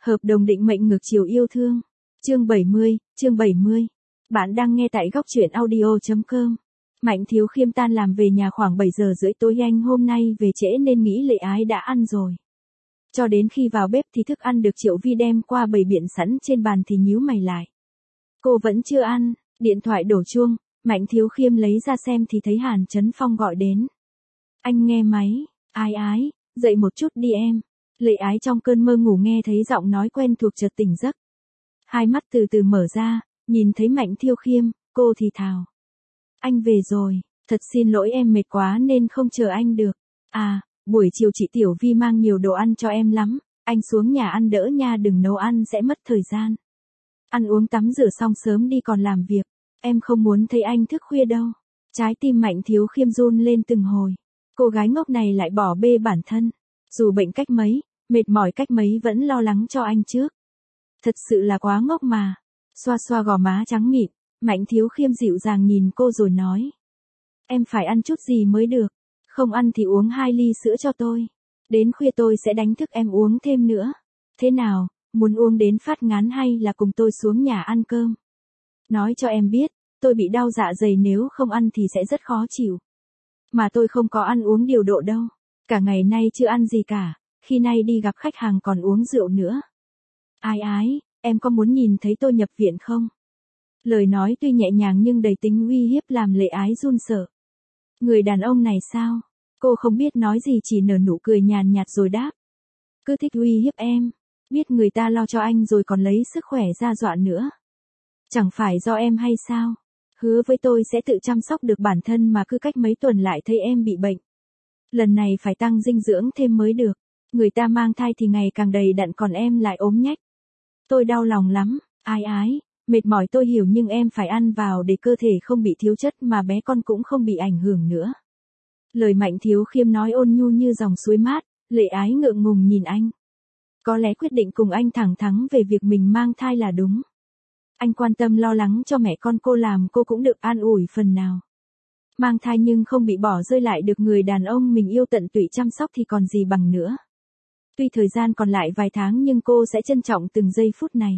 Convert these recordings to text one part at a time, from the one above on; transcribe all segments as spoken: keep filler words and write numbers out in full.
Hợp đồng định mệnh ngược chiều yêu thương. Chương bảy mươi, chương bảy mươi. Bạn đang nghe tại góc truyện audio chấm com. Mạnh Thiếu Khiêm tan làm về nhà khoảng bảy giờ rưỡi tối, anh hôm nay về trễ nên nghĩ Lệ Ái đã ăn rồi. Cho đến khi vào bếp thì thức ăn được Triệu Vi đem qua bày biện sẵn trên bàn thì nhíu mày lại. Cô vẫn chưa ăn, điện thoại đổ chuông, Mạnh Thiếu Khiêm lấy ra xem thì thấy Hàn Chấn Phong gọi đến. Anh nghe máy, Ái Ái, dậy một chút đi em. Lệ Ái trong cơn mơ ngủ nghe thấy giọng nói quen thuộc chợt tỉnh giấc. Hai mắt từ từ mở ra, nhìn thấy Mạnh Thiếu Khiêm, cô thì thào. Anh về rồi, thật xin lỗi em mệt quá nên không chờ anh được. À, buổi chiều chị Tiểu Vi mang nhiều đồ ăn cho em lắm, anh xuống nhà ăn đỡ nha, đừng nấu ăn sẽ mất thời gian. Ăn uống tắm rửa xong sớm đi còn làm việc, em không muốn thấy anh thức khuya đâu. Trái tim Mạnh Thiếu Khiêm run lên từng hồi. Cô gái ngốc này lại bỏ bê bản thân. Dù bệnh cách mấy, mệt mỏi cách mấy vẫn lo lắng cho anh trước. Thật sự là quá ngốc mà. Xoa xoa gò má trắng mịn, Mạnh Thiếu Khiêm dịu dàng nhìn cô rồi nói. Em phải ăn chút gì mới được. Không ăn thì uống hai ly sữa cho tôi. Đến khuya tôi sẽ đánh thức em uống thêm nữa. Thế nào, muốn uống đến phát ngán hay là cùng tôi xuống nhà ăn cơm? Nói cho em biết, tôi bị đau dạ dày, nếu không ăn thì sẽ rất khó chịu. Mà tôi không có ăn uống điều độ đâu. Cả ngày nay chưa ăn gì cả, khi nay đi gặp khách hàng còn uống rượu nữa. Ái Ái, em có muốn nhìn thấy tôi nhập viện không? Lời nói tuy nhẹ nhàng nhưng đầy tính uy hiếp làm Lệ Ái run sợ. Người đàn ông này sao? Cô không biết nói gì, chỉ nở nụ cười nhàn nhạt rồi đáp. Cứ thích uy hiếp em, biết người ta lo cho anh rồi còn lấy sức khỏe ra dọa nữa. Chẳng phải do em hay sao? Hứa với tôi sẽ tự chăm sóc được bản thân mà cứ cách mấy tuần lại thấy em bị bệnh. Lần này phải tăng dinh dưỡng thêm mới được. Người ta mang thai thì ngày càng đầy đặn còn em lại ốm nhách. Tôi đau lòng lắm, Ái Ái, mệt mỏi tôi hiểu nhưng em phải ăn vào để cơ thể không bị thiếu chất mà bé con cũng không bị ảnh hưởng nữa. Lời Mạnh Thiếu Khiêm nói ôn nhu như dòng suối mát, Lệ Ái ngượng ngùng nhìn anh. Có lẽ quyết định cùng anh thẳng thắn về việc mình mang thai là đúng. Anh quan tâm lo lắng cho mẹ con cô làm cô cũng được an ủi phần nào. Mang thai nhưng không bị bỏ rơi lại được người đàn ông mình yêu tận tụy chăm sóc thì còn gì bằng nữa. Tuy thời gian còn lại vài tháng nhưng cô sẽ trân trọng từng giây phút này.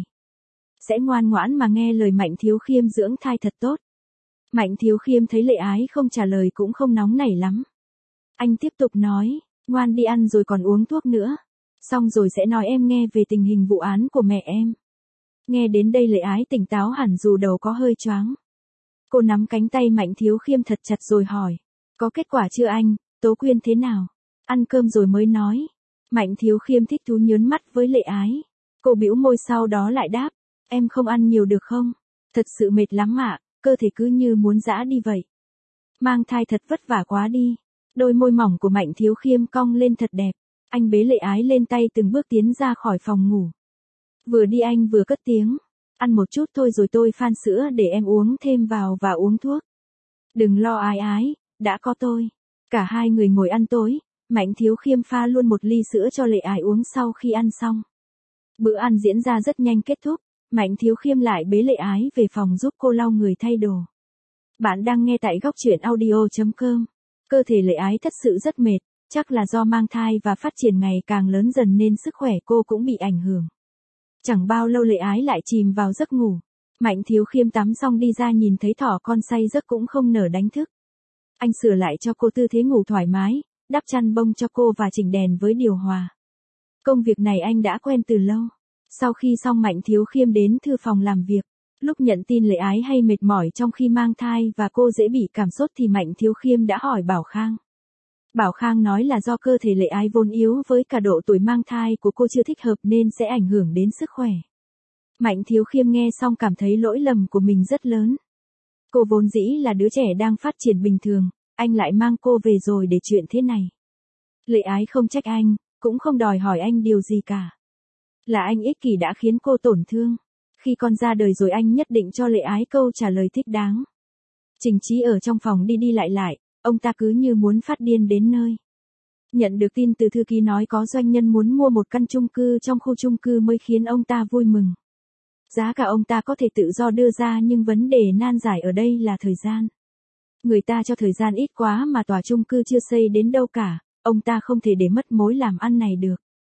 Sẽ ngoan ngoãn mà nghe lời Mạnh Thiếu Khiêm dưỡng thai thật tốt. Mạnh Thiếu Khiêm thấy Lệ Ái không trả lời cũng không nóng nảy lắm. Anh tiếp tục nói, ngoan đi ăn rồi còn uống thuốc nữa. Xong rồi sẽ nói em nghe về tình hình vụ án của mẹ em. Nghe đến đây Lệ Ái tỉnh táo hẳn dù đầu có hơi choáng. Cô nắm cánh tay Mạnh Thiếu Khiêm thật chặt rồi hỏi. Có kết quả chưa anh, Tố Quyên thế nào? Ăn cơm rồi mới nói. Mạnh Thiếu Khiêm thích thú nhớn mắt với Lệ Ái. Cô bĩu môi sau đó lại đáp. Em không ăn nhiều được không? Thật sự mệt lắm ạ, cơ thể cứ như muốn giã đi vậy. Mang thai thật vất vả quá đi. Đôi môi mỏng của Mạnh Thiếu Khiêm cong lên thật đẹp. Anh bế Lệ Ái lên tay từng bước tiến ra khỏi phòng ngủ. Vừa đi anh vừa cất tiếng. Ăn một chút thôi rồi tôi phan sữa để em uống thêm vào và uống thuốc. Đừng lo Ái Ái, đã có tôi. Cả hai người ngồi ăn tối, Mạnh Thiếu Khiêm pha luôn một ly sữa cho Lệ Ái uống sau khi ăn xong. Bữa ăn diễn ra rất nhanh kết thúc, Mạnh Thiếu Khiêm lại bế Lệ Ái về phòng giúp cô lau người thay đồ. Bạn đang nghe tại góc truyện audio chấm com. Cơ thể Lệ Ái thật sự rất mệt, chắc là do mang thai và phát triển ngày càng lớn dần nên sức khỏe cô cũng bị ảnh hưởng. Chẳng bao lâu Lệ Ái lại chìm vào giấc ngủ. Mạnh Thiếu Khiêm tắm xong đi ra nhìn thấy thỏ con say giấc cũng không nở đánh thức. Anh sửa lại cho cô tư thế ngủ thoải mái, đắp chăn bông cho cô và chỉnh đèn với điều hòa. Công việc này anh đã quen từ lâu. Sau khi xong Mạnh Thiếu Khiêm đến thư phòng làm việc. Lúc nhận tin Lệ Ái hay mệt mỏi trong khi mang thai và cô dễ bị cảm sốt thì Mạnh Thiếu Khiêm đã hỏi Bảo Khang. Bảo Khang nói là do cơ thể Lệ Ái vốn yếu với cả độ tuổi mang thai của cô chưa thích hợp nên sẽ ảnh hưởng đến sức khỏe. Mạnh Thiếu Khiêm nghe xong cảm thấy lỗi lầm của mình rất lớn. Cô vốn dĩ là đứa trẻ đang phát triển bình thường, anh lại mang cô về rồi để chuyện thế này. Lệ Ái không trách anh, cũng không đòi hỏi anh điều gì cả. Là anh ích kỷ đã khiến cô tổn thương. Khi con ra đời rồi anh nhất định cho Lệ Ái câu trả lời thích đáng. Trình Chí ở trong phòng đi đi lại lại, ông ta cứ như muốn phát điên đến nơi. Nhận được tin từ thư ký nói có doanh nhân muốn mua một căn chung cư trong khu chung cư mới khiến ông ta vui mừng. Giá cả ông ta có thể tự do đưa ra nhưng vấn đề nan giải ở đây là thời gian. Người ta cho thời gian ít quá mà tòa chung cư chưa xây đến đâu cả, ông ta không thể để mất mối làm ăn này được.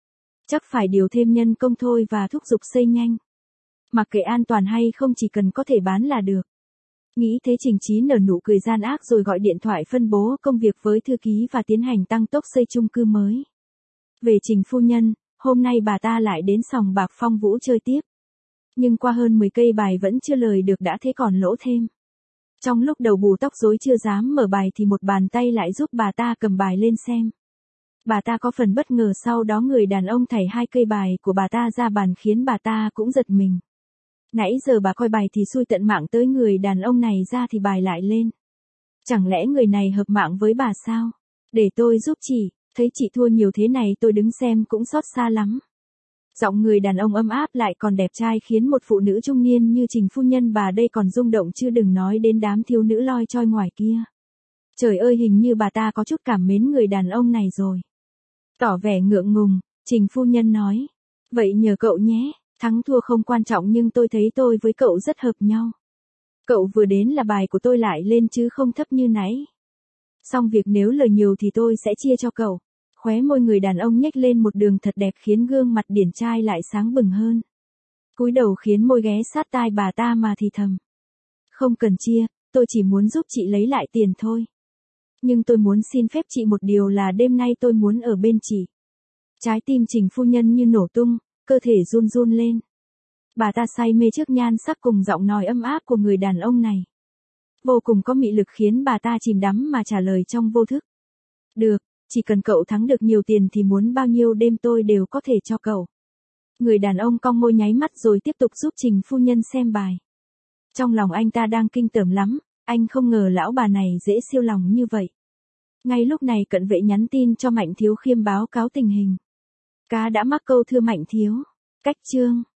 Chắc phải điều thêm nhân công thôi và thúc giục xây nhanh. Mặc kệ an toàn hay không, chỉ cần có thể bán là được. Nghĩ thế Trình Chí nở nụ cười gian ác rồi gọi điện thoại phân bố công việc với thư ký và tiến hành tăng tốc xây chung cư mới. Về Trình phu nhân, hôm nay bà ta lại đến sòng bạc Phong Vũ chơi tiếp. Nhưng qua hơn mười cây bài vẫn chưa lời được đã thế còn lỗ thêm. Trong lúc đầu bù tóc rối chưa dám mở bài thì một bàn tay lại giúp bà ta cầm bài lên xem. Bà ta có phần bất ngờ, sau đó người đàn ông thảy hai cây bài của bà ta ra bàn khiến bà ta cũng giật mình. Nãy giờ bà coi bài thì xui tận mạng, tới người đàn ông này ra thì bài lại lên. Chẳng lẽ người này hợp mạng với bà sao? Để tôi giúp chị, thấy chị thua nhiều thế này tôi đứng xem cũng xót xa lắm. Giọng người đàn ông ấm áp lại còn đẹp trai khiến một phụ nữ trung niên như Trình phu nhân bà đây còn rung động, chứ đừng nói đến đám thiếu nữ loi choi ngoài kia. Trời ơi, hình như bà ta có chút cảm mến người đàn ông này rồi. Tỏ vẻ ngượng ngùng, Trình phu nhân nói. Vậy nhờ cậu nhé, thắng thua không quan trọng nhưng tôi thấy tôi với cậu rất hợp nhau. Cậu vừa đến là bài của tôi lại lên chứ không thấp như nãy. Xong việc nếu lời nhiều thì tôi sẽ chia cho cậu. Khóe môi người đàn ông nhếch lên một đường thật đẹp khiến gương mặt điển trai lại sáng bừng hơn. Cúi đầu khiến môi ghé sát tai bà ta mà thì thầm. Không cần chia, tôi chỉ muốn giúp chị lấy lại tiền thôi. Nhưng tôi muốn xin phép chị một điều là đêm nay tôi muốn ở bên chị. Trái tim Trình phu nhân như nổ tung, cơ thể run run lên. Bà ta say mê trước nhan sắc cùng giọng nói ấm áp của người đàn ông này. Vô cùng có mị lực khiến bà ta chìm đắm mà trả lời trong vô thức. Được, chỉ cần cậu thắng được nhiều tiền thì muốn bao nhiêu đêm tôi đều có thể cho cậu. Người đàn ông cong môi nháy mắt rồi tiếp tục giúp Trình phu nhân xem bài. Trong lòng anh ta đang kinh tởm lắm, anh không ngờ lão bà này dễ siêu lòng như vậy. Ngay lúc này cận vệ nhắn tin cho Mạnh Thiếu Khiêm báo cáo tình hình. Cá đã mắc câu thưa Mạnh Thiếu. Cách chương